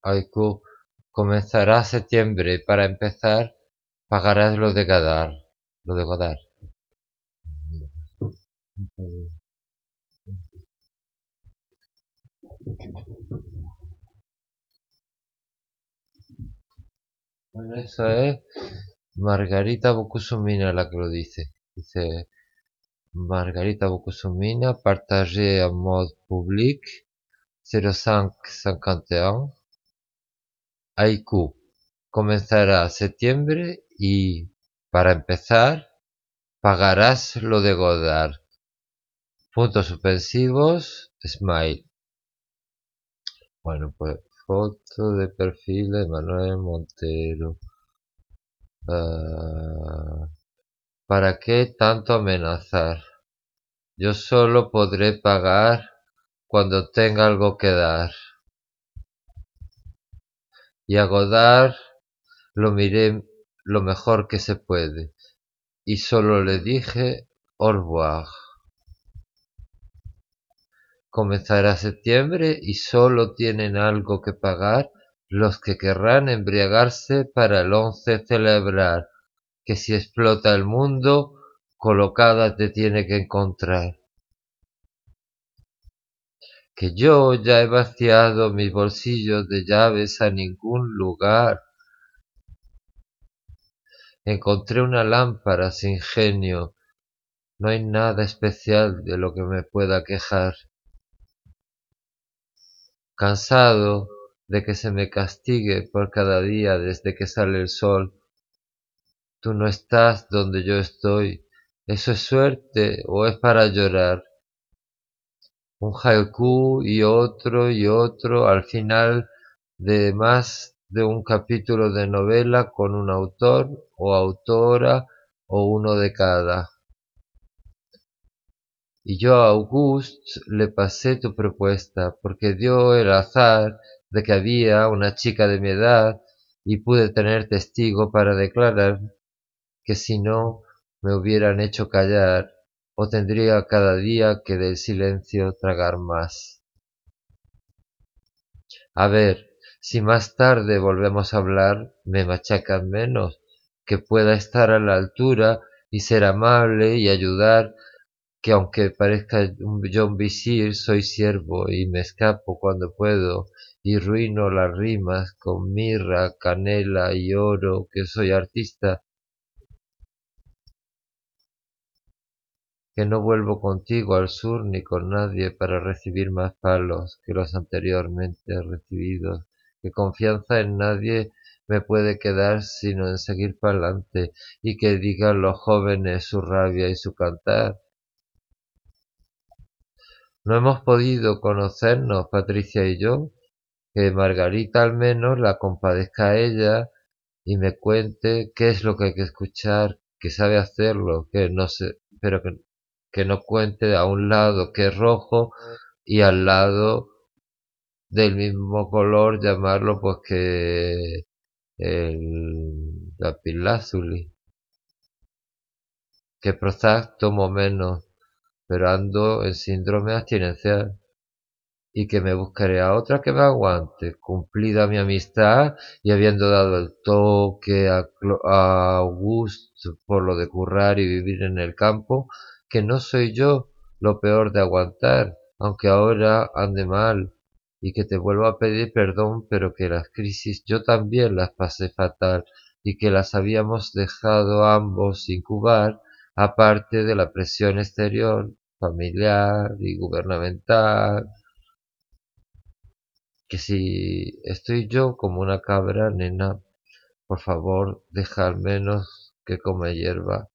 Haiku comenzará septiembre. Para empezar, pagarás lo de Godard. Lo de Godard. Bueno, eso es Margarita Bokusumina la que lo dice. Dice Margarita Bokusumina, partagé en mode public, 0551. Haiku. Comenzará septiembre y, para empezar, pagarás lo de Godard. Puntos suspensivos, smile. Bueno, pues foto de perfil de Manuel Montero. ¿Para qué tanto amenazar? Yo solo podré pagar cuando tenga algo que dar. Y a Godard lo miré lo mejor que se puede, y solo le dije au revoir. Comenzará septiembre y solo tienen algo que pagar los que querrán embriagarse para el 11 celebrar, que si explota el mundo, colocada te tiene que encontrar. Que yo ya he vaciado mis bolsillos de llaves a ningún lugar. Encontré una lámpara sin genio, no hay nada especial de lo que me pueda quejar. Cansado de que se me castigue por cada día desde que sale el sol. Tú no estás donde yo estoy. ¿Eso es suerte o es para llorar? Un haiku y otro, al final de más de un capítulo de novela con un autor o autora o uno de cada. Y yo a Auguste le pasé tu propuesta, porque dio el azar de que había una chica de mi edad y pude tener testigo para declarar que si no me hubieran hecho callar, o tendría cada día que del silencio tragar más. A ver, si más tarde volvemos a hablar, me machacan menos, que pueda estar a la altura y ser amable y ayudar, que aunque parezca yo un visir, soy siervo y me escapo cuando puedo y ruino las rimas con mirra, canela y oro, que soy artista, que no vuelvo contigo al sur ni con nadie para recibir más palos que los anteriormente recibidos, que confianza en nadie me puede quedar sino en seguir pa'lante y que digan los jóvenes su rabia y su cantar. No hemos podido conocernos, Patricia y yo, que Margarita al menos la compadezca a ella y me cuente qué es lo que hay que escuchar, que sabe hacerlo, que no sé, pero que no cuente a un lado que es rojo y al lado del mismo color llamarlo pues que el lapislázuli, que Prozac tomo menos, pero ando en síndrome abstinencial. Y que me buscaré a otra que me aguante, cumplida mi amistad y habiendo dado el toque a Augusto por lo de currar y vivir en el campo, que no soy yo lo peor de aguantar, aunque ahora ande mal, y que te vuelvo a pedir perdón, pero que las crisis yo también las pasé fatal, y que las habíamos dejado ambos incubar, aparte de la presión exterior, familiar y gubernamental, que si estoy yo como una cabra, nena, por favor, deja al menos que come hierba.